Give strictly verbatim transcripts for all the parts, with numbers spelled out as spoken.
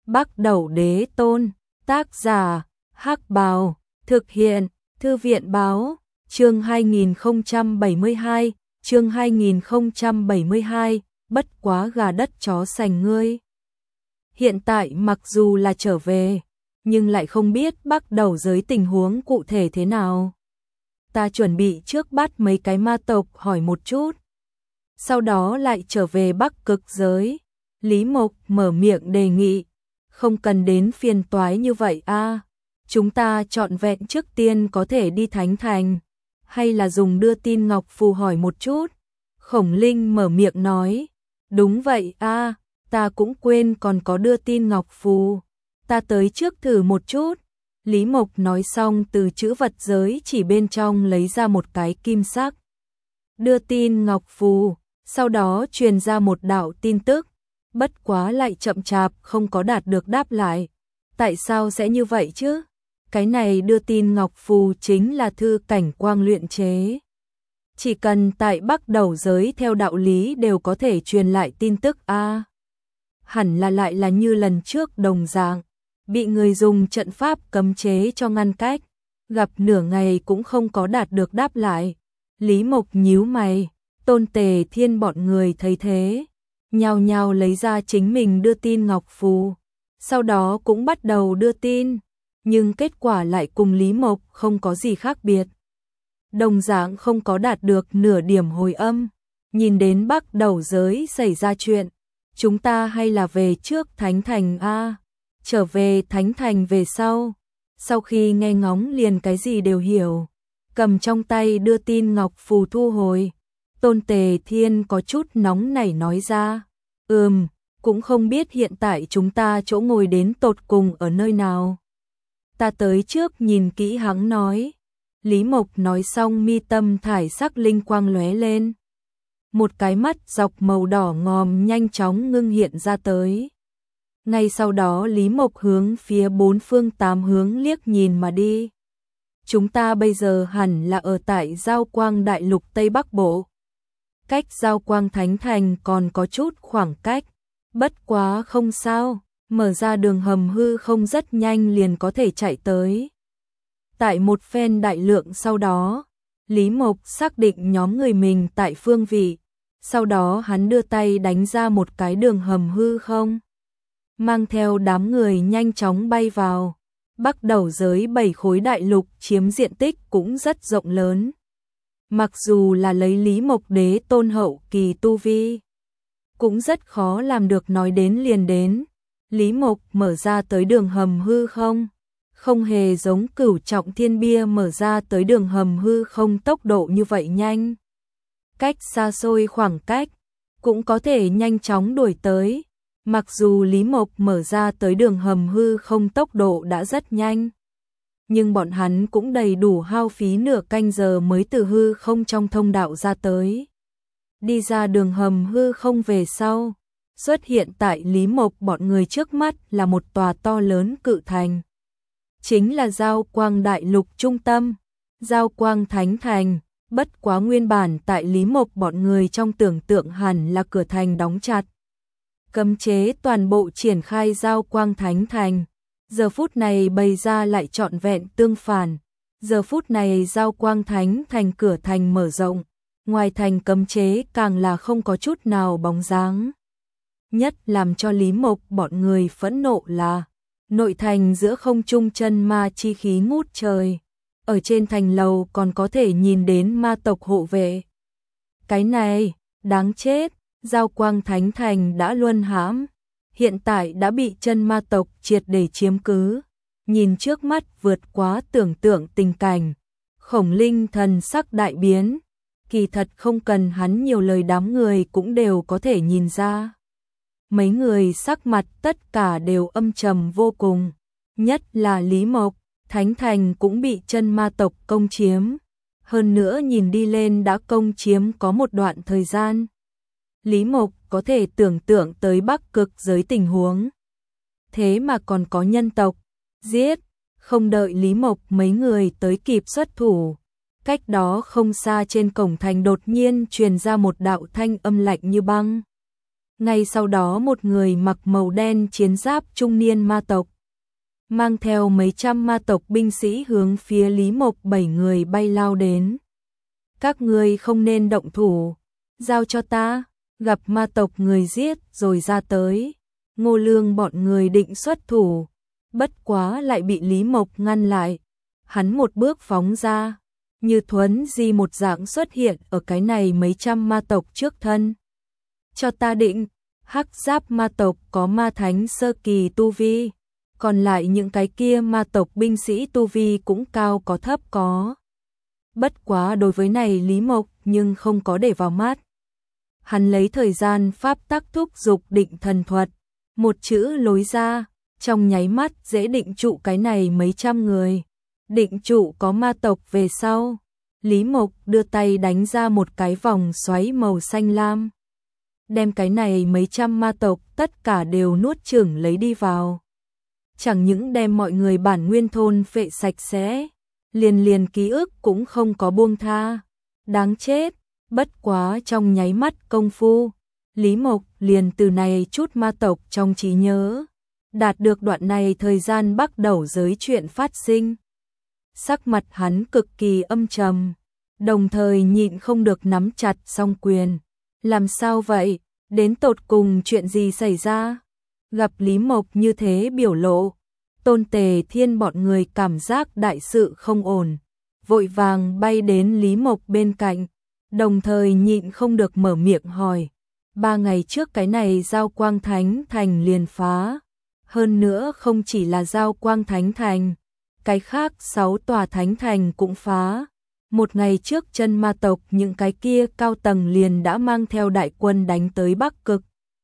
Bắc Đẩu Đế Tôn, tác giả, Hắc Bào, thực hiện, Thư viện báo, chương hai nghìn không trăm bảy mươi hai, chương hai nghìn không trăm bảy mươi hai, bất quá gà đất chó sành ngươi. Hiện tại mặc dù là trở về, nhưng lại không biết Bắc Đẩu giới tình huống cụ thể thế nào. Ta chuẩn bị trước bắt mấy cái ma tộc hỏi một chút, sau đó lại trở về Bắc Cực giới. Lý Mộc mở miệng đề nghị, không cần đến phiền toái như vậy a, chúng ta trọn vẹn trước tiên có thể đi Thánh Thành, hay là dùng đưa tin ngọc phù hỏi một chút. Khổng Linh mở miệng nói, đúng vậy a, ta cũng quên còn có đưa tin ngọc phù, ta tới trước thử một chút. Lý Mộc nói xong từ chữ vật giới chỉ bên trong lấy ra một cái kim sắc đưa tin ngọc phù, sau đó truyền ra một đạo tin tức, bất quá lại chậm chạp không có đạt được đáp lại. Tại sao sẽ như vậy chứ? Cái này đưa tin ngọc phù chính là thư cảnh quang luyện chế, chỉ cần tại Bắc Đẩu giới theo đạo lý đều có thể truyền lại tin tức a. À, hẳn là lại là như lần trước đồng dạng, bị người dùng trận pháp cấm chế cho ngăn cách, gặp nửa ngày cũng không có đạt được đáp lại. Lý Mộc nhíu mày, Tôn Tề Thiên bọn người thấy thế, nhao nhao lấy ra chính mình đưa tin ngọc phù, sau đó cũng bắt đầu đưa tin, nhưng kết quả lại cùng Lý Mộc không có gì khác biệt. Đồng dạng không có đạt được nửa điểm hồi âm. Nhìn đến Bắc Đẩu giới xảy ra chuyện, chúng ta hay là về trước Thánh Thành a. Trở về Thánh Thành về sau, sau khi nghe ngóng liền cái gì đều hiểu, cầm trong tay đưa tin ngọc phù thu hồi. Tôn Tề Thiên có chút nóng nảy nói ra, ừm, cũng không biết hiện tại chúng ta chỗ ngồi đến tột cùng ở nơi nào. Ta tới trước nhìn kỹ hắn nói. Lý Mộc nói xong mi tâm thải sắc linh quang lóe lên, một cái mắt dọc màu đỏ ngòm nhanh chóng ngưng hiện ra tới. Ngay sau đó Lý Mộc hướng phía bốn phương tám hướng liếc nhìn mà đi. Chúng ta bây giờ hẳn là ở tại Giao Quang Đại Lục Tây Bắc Bộ. Cách Giao Quang Thánh Thành còn có chút khoảng cách, bất quá không sao, mở ra đường hầm hư không rất nhanh liền có thể chạy tới. Tại một phen đại lượng sau đó, Lý Mộc xác định nhóm người mình tại phương vị, sau đó hắn đưa tay đánh ra một cái đường hầm hư không, mang theo đám người nhanh chóng bay vào. Bắc Đẩu giới bảy khối đại lục chiếm diện tích cũng rất rộng lớn. Mặc dù là lấy Lý Mộc đế tôn hậu kỳ tu vi, cũng rất khó làm được nói đến liền đến. Lý Mộc mở ra tới đường hầm hư không, không hề giống Cửu Trọng Thiên Bia mở ra tới đường hầm hư không tốc độ như vậy nhanh. Cách xa xôi khoảng cách, cũng có thể nhanh chóng đuổi tới. Mặc dù Lý Mộc mở ra tới đường hầm hư không tốc độ đã rất nhanh, nhưng bọn hắn cũng đầy đủ hao phí nửa canh giờ mới từ hư không trong thông đạo ra tới. Đi ra đường hầm hư không về sau, xuất hiện tại Lý Mộc bọn người trước mắt là một tòa to lớn cự thành. Chính là Giao Quang Đại Lục trung tâm, Giao Quang Thánh Thành. Bất quá nguyên bản tại Lý Mộc bọn người trong tưởng tượng hẳn là cửa thành đóng chặt, cấm chế toàn bộ triển khai Giao Quang Thánh Thành. Giờ phút này bày ra lại trọn vẹn tương phản. Giờ phút này Giao Quang Thánh Thành cửa thành mở rộng, ngoài thành cấm chế càng là không có chút nào bóng dáng. Nhất làm cho Lý Mộc bọn người phẫn nộ là nội thành giữa không trung chân ma chi khí ngút trời. Ở trên thành lầu còn có thể nhìn đến ma tộc hộ vệ. Cái này, đáng chết, Giao Quang Thánh Thành đã luân hãm, hiện tại đã bị chân ma tộc triệt để chiếm cứ. Nhìn trước mắt vượt quá tưởng tượng tình cảnh, Khổng Linh thần sắc đại biến, kỳ thật không cần hắn nhiều lời đám người cũng đều có thể nhìn ra. Mấy người sắc mặt tất cả đều âm trầm vô cùng, nhất là Lý Mộc. Thánh Thành cũng bị chân ma tộc công chiếm, hơn nữa nhìn đi lên đã công chiếm có một đoạn thời gian. Lý Mộc có thể tưởng tượng tới Bắc Cực giới tình huống, thế mà còn có nhân tộc giết. Không đợi Lý Mộc mấy người tới kịp xuất thủ, cách đó không xa trên cổng thành đột nhiên truyền ra một đạo thanh âm lạnh như băng. Ngay sau đó một người mặc màu đen chiến giáp trung niên ma tộc, mang theo mấy trăm ma tộc binh sĩ hướng phía Lý Mộc bảy người bay lao đến. Các ngươi không nên động thủ, giao cho ta, gặp ma tộc người giết rồi ra tới. Ngô Lương bọn người định xuất thủ, bất quá lại bị Lý Mộc ngăn lại. Hắn một bước phóng ra, như thuấn di một dạng xuất hiện ở cái này mấy trăm ma tộc trước thân. Cho ta định, hắc giáp ma tộc có ma thánh sơ kỳ tu vi, còn lại những cái kia ma tộc binh sĩ tu vi cũng cao có thấp có. Bất quá đối với này Lý Mộc nhưng không có để vào mắt. Hắn lấy thời gian pháp tắc thúc dục định thần thuật, một chữ lối ra, trong nháy mắt dễ định trụ cái này mấy trăm người. Định trụ có ma tộc về sau, Lý Mộc đưa tay đánh ra một cái vòng xoáy màu xanh lam, đem cái này mấy trăm ma tộc tất cả đều nuốt chửng lấy đi vào. Chẳng những đem mọi người bản nguyên thôn phệ sạch sẽ, liền liền ký ức cũng không có buông tha. Đáng chết, bất quá trong nháy mắt công phu, Lý Mộc liền từ này chút ma tộc trong trí nhớ, đạt được đoạn này thời gian bắt đầu giới chuyện phát sinh. Sắc mặt hắn cực kỳ âm trầm, đồng thời nhịn không được nắm chặt song quyền. Làm sao vậy? Đến tột cùng chuyện gì xảy ra? Gặp Lý Mộc như thế biểu lộ, Tôn Tề Thiên bọn người cảm giác đại sự không ổn, vội vàng bay đến Lý Mộc bên cạnh, đồng thời nhịn không được mở miệng hỏi. Ba ngày trước cái này Giao Quang Thánh Thành liền phá, hơn nữa không chỉ là Giao Quang Thánh Thành, cái khác sáu tòa Thánh Thành cũng phá. Một ngày trước chân ma tộc những cái kia cao tầng liền đã mang theo đại quân đánh tới Bắc Cực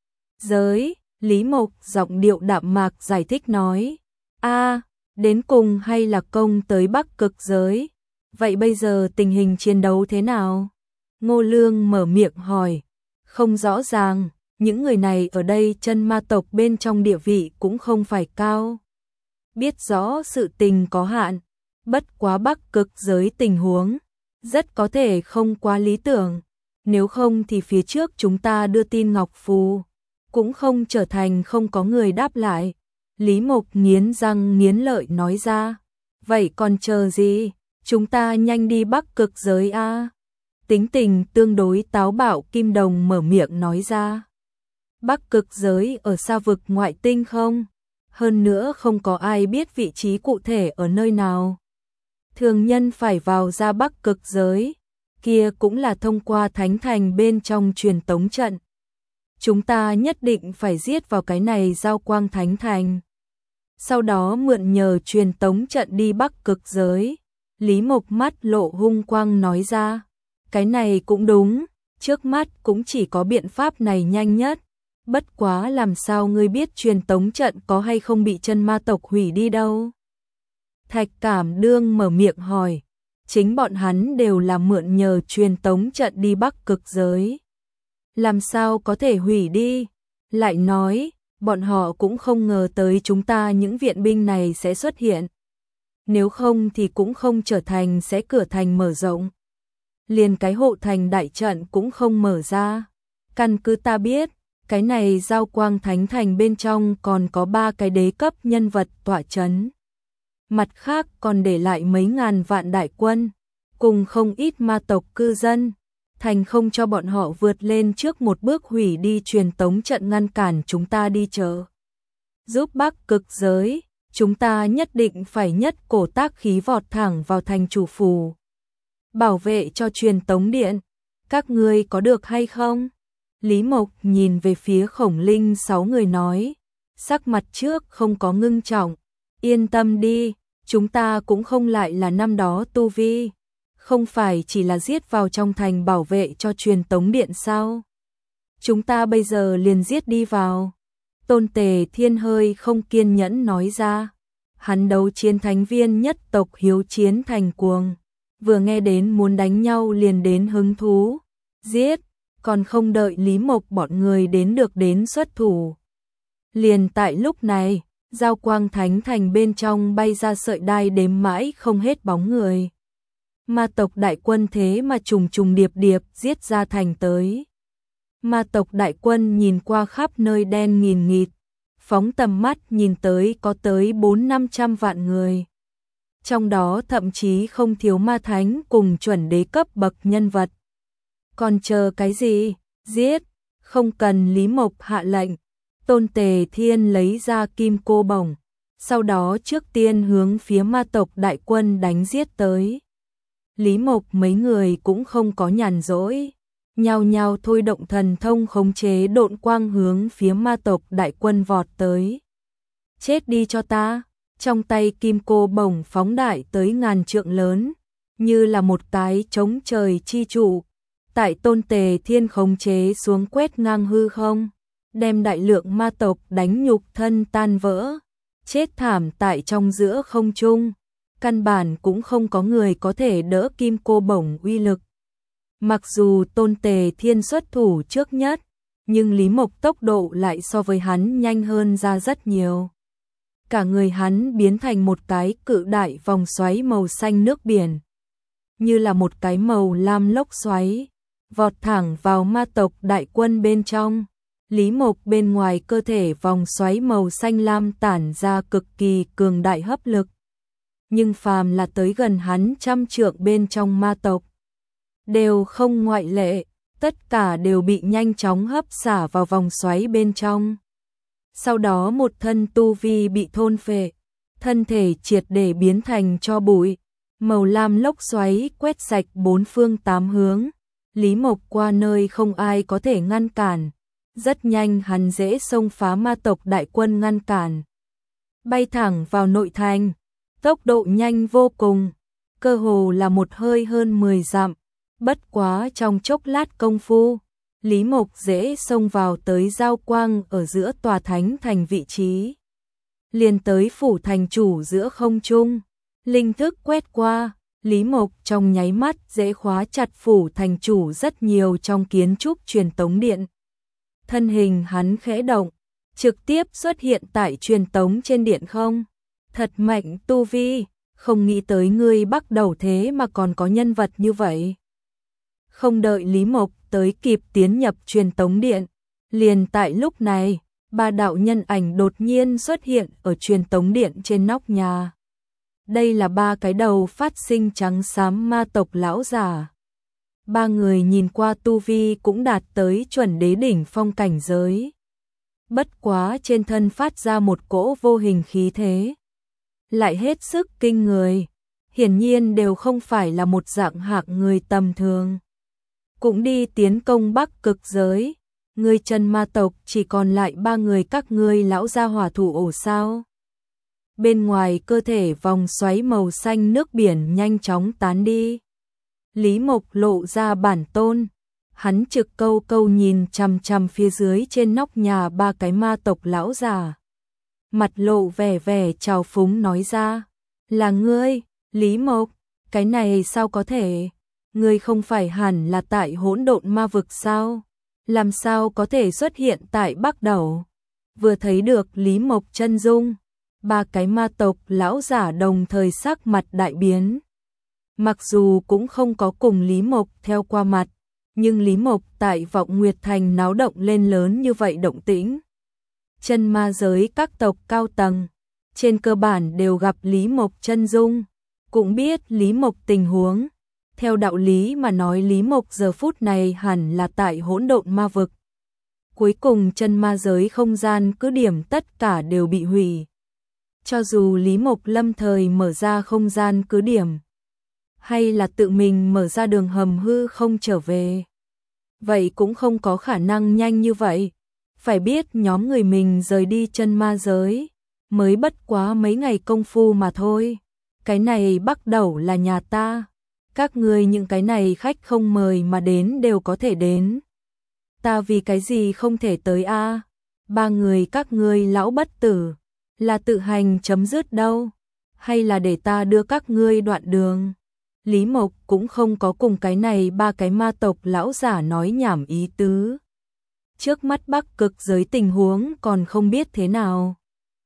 giới. Lý Mộc giọng điệu đạm mạc giải thích nói, a đến cùng hay là công tới Bắc Cực giới, vậy bây giờ tình hình chiến đấu thế nào? Ngô Lương mở miệng hỏi, không rõ ràng, những người này ở đây chân ma tộc bên trong địa vị cũng không phải cao. Biết rõ sự tình có hạn, bất quá Bắc Cực giới tình huống rất có thể không quá lý tưởng, nếu không thì phía trước chúng ta đưa tin Ngọc Phù cũng không trở thành không có người đáp lại. Lý Mộc nghiến răng nghiến lợi nói ra, vậy còn chờ gì, chúng ta nhanh đi Bắc Cực giới a. Tính tình tương đối táo bạo Kim Đồng mở miệng nói ra, Bắc Cực giới ở xa vực ngoại tinh không? Hơn nữa không có ai biết vị trí cụ thể ở nơi nào. Thường nhân phải vào ra Bắc Cực giới, kia cũng là thông qua Thánh Thành bên trong truyền tống trận. Chúng ta nhất định phải giết vào cái này Giao Quang Thánh Thành, sau đó mượn nhờ truyền tống trận đi Bắc Cực giới. Lý Mộc mắt lộ hung quang nói ra, cái này cũng đúng, trước mắt cũng chỉ có biện pháp này nhanh nhất. Bất quá làm sao ngươi biết truyền tống trận có hay không bị chân ma tộc hủy đi đâu? Thạch Cảm Đương mở miệng hỏi, chính bọn hắn đều là mượn nhờ truyền tống trận đi Bắc Cực giới, làm sao có thể hủy đi? Lại nói, bọn họ cũng không ngờ tới chúng ta những viện binh này sẽ xuất hiện, nếu không thì cũng không trở thành sẽ cửa thành mở rộng, liền cái hộ thành đại trận cũng không mở ra. Căn cứ ta biết, cái này Giao Quang Thánh Thành bên trong còn có ba cái đế cấp nhân vật tọa chấn, mặt khác còn để lại mấy ngàn vạn đại quân, cùng không ít ma tộc cư dân, thành không cho bọn họ vượt lên trước một bước hủy đi truyền tống trận ngăn cản chúng ta đi chờ. Giúp Bắc Cực giới, chúng ta nhất định phải nhất cổ tác khí vọt thẳng vào thành chủ phủ, bảo vệ cho truyền tống điện, các ngươi có được hay không? Lý Mộc nhìn về phía Khổng Linh sáu người nói, sắc mặt trước không có ngưng trọng, yên tâm đi, chúng ta cũng không lại là năm đó tu vi, không phải chỉ là giết vào trong thành bảo vệ cho truyền tống điện sao? Chúng ta bây giờ liền giết đi vào. Tôn Tề Thiên hơi không kiên nhẫn nói ra, hắn đấu chiến thánh viên nhất tộc hiếu chiến thành cuồng, vừa nghe đến muốn đánh nhau liền đến hứng thú, giết, còn không đợi Lý Mộc bọn người đến được đến xuất thủ. Liền tại lúc này, Giao Quang Thánh Thành bên trong bay ra sợi đai đếm mãi không hết bóng người. Ma tộc đại quân thế mà trùng trùng điệp điệp giết ra thành tới. Ma tộc đại quân nhìn qua khắp nơi đen nghìn nghịt, phóng tầm mắt nhìn tới có tới bốn năm trăm vạn người. Trong đó thậm chí không thiếu ma thánh cùng chuẩn đế cấp bậc nhân vật. Còn chờ cái gì? Giết! Không cần Lý Mộc hạ lệnh, Tôn Tề Thiên lấy ra kim cô bổng, sau đó trước tiên hướng phía ma tộc đại quân đánh giết tới. Lý Mộc mấy người cũng không có nhàn rỗi, nhao nhao thôi động thần thông khống chế độn quang hướng phía ma tộc đại quân vọt tới. Chết đi cho ta! Trong tay kim cô bổng phóng đại tới ngàn trượng lớn, như là một cái chống trời chi trụ. Tại Tôn Tề Thiên khống chế xuống quét ngang hư không, đem đại lượng ma tộc đánh nhục thân tan vỡ, chết thảm tại trong giữa không trung. Căn bản cũng không có người có thể đỡ kim cô bổng uy lực. Mặc dù Tôn Tề Thiên xuất thủ trước nhất, nhưng Lý Mộc tốc độ lại so với hắn nhanh hơn ra rất nhiều. Cả người hắn biến thành một cái cự đại vòng xoáy màu xanh nước biển, như là một cái màu lam lốc xoáy, vọt thẳng vào ma tộc đại quân bên trong. Lý Mộc bên ngoài cơ thể vòng xoáy màu xanh lam tản ra cực kỳ cường đại hấp lực. Nhưng phàm là tới gần hắn trăm trượng bên trong ma tộc, đều không ngoại lệ, tất cả đều bị nhanh chóng hấp xả vào vòng xoáy bên trong. Sau đó một thân tu vi bị thôn phệ, thân thể triệt để biến thành tro bụi, màu lam lốc xoáy quét sạch bốn phương tám hướng. Lý Mộc qua nơi không ai có thể ngăn cản, rất nhanh hắn dễ xông phá ma tộc đại quân ngăn cản, bay thẳng vào nội thành, tốc độ nhanh vô cùng, cơ hồ là một hơi hơn mười dặm. Bất quá trong chốc lát công phu, Lý Mộc dễ xông vào tới giao quang ở giữa tòa thánh thành vị trí, liền tới phủ thành chủ giữa không trung. Linh thức quét qua, Lý Mộc trong nháy mắt dễ khóa chặt phủ thành chủ rất nhiều trong kiến trúc truyền tống điện. Thân hình hắn khẽ động, trực tiếp xuất hiện tại truyền tống trên điện không. Thật mạnh tu vi, không nghĩ tới ngươi bắt đầu thế mà còn có nhân vật như vậy. Không đợi Lý Mộc tới kịp tiến nhập truyền tống điện, liền tại lúc này, ba đạo nhân ảnh đột nhiên xuất hiện ở truyền tống điện trên nóc nhà. Đây là ba cái đầu phát sinh trắng xám ma tộc lão giả. Ba người nhìn qua tu vi cũng đạt tới chuẩn đế đỉnh phong cảnh giới. Bất quá trên thân phát ra một cỗ vô hình khí thế, lại hết sức kinh người, hiển nhiên đều không phải là một dạng hạng người tầm thường. Cũng đi tiến công Bắc Cực giới, người chân ma tộc chỉ còn lại ba người các ngươi lão gia hỏa thủ ổ sao? Bên ngoài cơ thể vòng xoáy màu xanh nước biển nhanh chóng tán đi. Lý Mộc lộ ra bản tôn, hắn trực câu câu nhìn chằm chằm phía dưới trên nóc nhà ba cái ma tộc lão già. Mặt lộ vẻ vẻ trào phúng nói ra, là ngươi, Lý Mộc, cái này sao có thể? Ngươi không phải hẳn là tại hỗn độn ma vực sao? Làm sao có thể xuất hiện tại Bắc Đẩu? Vừa thấy được Lý Mộc chân dung, ba cái ma tộc lão giả đồng thời sắc mặt đại biến. Mặc dù cũng không có cùng Lý Mộc theo qua mặt, nhưng Lý Mộc tại Vọng Nguyệt Thành náo động lên lớn như vậy động tĩnh. Chân ma giới các tộc cao tầng, trên cơ bản đều gặp Lý Mộc chân dung, cũng biết Lý Mộc tình huống. Theo đạo lý mà nói Lý Mộc giờ phút này hẳn là tại hỗn độn ma vực. Cuối cùng chân ma giới không gian cứ điểm tất cả đều bị hủy. Cho dù Lý Mộc lâm thời mở ra không gian cứ điểm, hay là tự mình mở ra đường hầm hư không trở về, vậy cũng không có khả năng nhanh như vậy. Phải biết nhóm người mình rời đi chân ma giới, mới bất quá mấy ngày công phu mà thôi. Cái này bắt đầu là nhà ta. Các ngươi những cái này khách không mời mà đến đều có thể đến. Ta vì cái gì không thể tới a? Ba người các ngươi lão bất tử, là tự hành chấm dứt đâu, hay là để ta đưa các ngươi đoạn đường? Lý Mộc cũng không có cùng cái này ba cái ma tộc lão giả nói nhảm ý tứ. Trước mắt Bắc Cực giới tình huống còn không biết thế nào.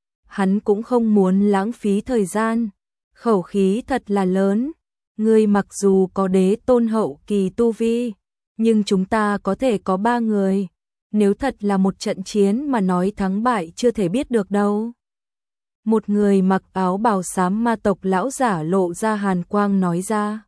Hắn cũng không muốn lãng phí thời gian, khẩu khí thật là lớn. Ngươi mặc dù có đế tôn hậu kỳ tu vi, nhưng chúng ta có thể có ba người. Nếu thật là một trận chiến mà nói thắng bại chưa thể biết được đâu. Một người mặc áo bào xám ma tộc lão giả lộ ra hàn quang nói ra.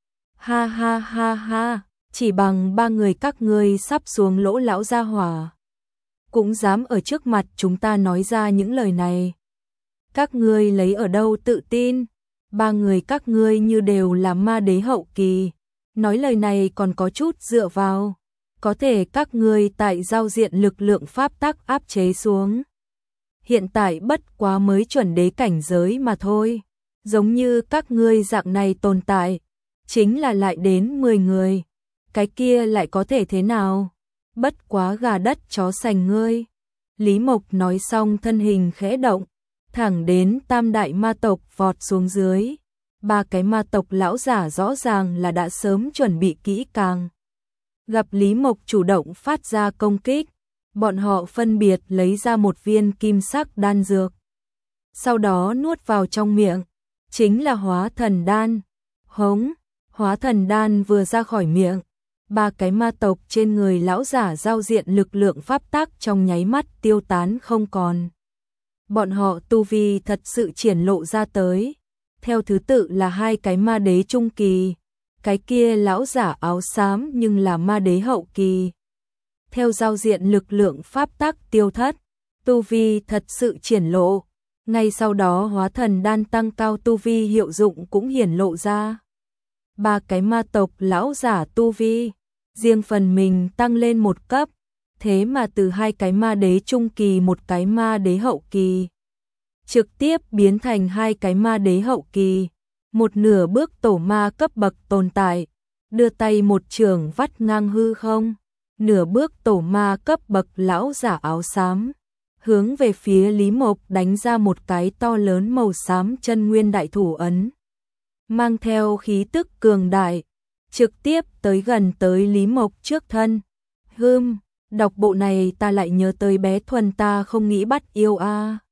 Ha ha ha ha, chỉ bằng ba người các ngươi sắp xuống lỗ lão gia hỏa. Cũng dám ở trước mặt chúng ta nói ra những lời này. Các ngươi lấy ở đâu tự tin? Ba người các ngươi như đều là ma đế hậu kỳ. Nói lời này còn có chút dựa vào. Có thể các ngươi tại giao diện lực lượng pháp tắc áp chế xuống. Hiện tại bất quá mới chuẩn đế cảnh giới mà thôi. Giống như các ngươi dạng này tồn tại. Chính là lại đến mười người. Cái kia lại có thể thế nào? Bất quá gà đất chó sành ngươi. Lý Mộc nói xong thân hình khẽ động. Thẳng đến tam đại ma tộc vọt xuống dưới. Ba cái ma tộc lão giả rõ ràng là đã sớm chuẩn bị kỹ càng. Gặp Lý Mộc chủ động phát ra công kích, bọn họ phân biệt lấy ra một viên kim sắc đan dược. Sau đó nuốt vào trong miệng, chính là hóa thần đan. Hống, hóa thần đan vừa ra khỏi miệng, ba cái ma tộc trên người lão giả giao diện lực lượng pháp tắc trong nháy mắt tiêu tán không còn. Bọn họ tu vi thật sự triển lộ ra tới. Theo thứ tự là hai cái ma đế trung kỳ, cái kia lão giả áo xám nhưng là ma đế hậu kỳ. Theo giao diện lực lượng pháp tắc tiêu thất, tu vi thật sự triển lộ. Ngay sau đó hóa thần đan tăng cao tu vi hiệu dụng cũng hiển lộ ra. Ba cái ma tộc lão giả tu vi, riêng phần mình tăng lên một cấp, thế mà từ hai cái ma đế trung kỳ một cái ma đế hậu kỳ. Trực tiếp biến thành hai cái ma đế hậu kỳ, một nửa bước tổ ma cấp bậc tồn tại, đưa tay một trường vắt ngang hư không, nửa bước tổ ma cấp bậc lão giả áo xám, hướng về phía Lý Mộc đánh ra một cái to lớn màu xám chân nguyên đại thủ ấn, mang theo khí tức cường đại, trực tiếp tới gần tới Lý Mộc trước thân. Hừm, đọc bộ này ta lại nhớ tới bé Thuần ta không nghĩ bắt yêu a. À.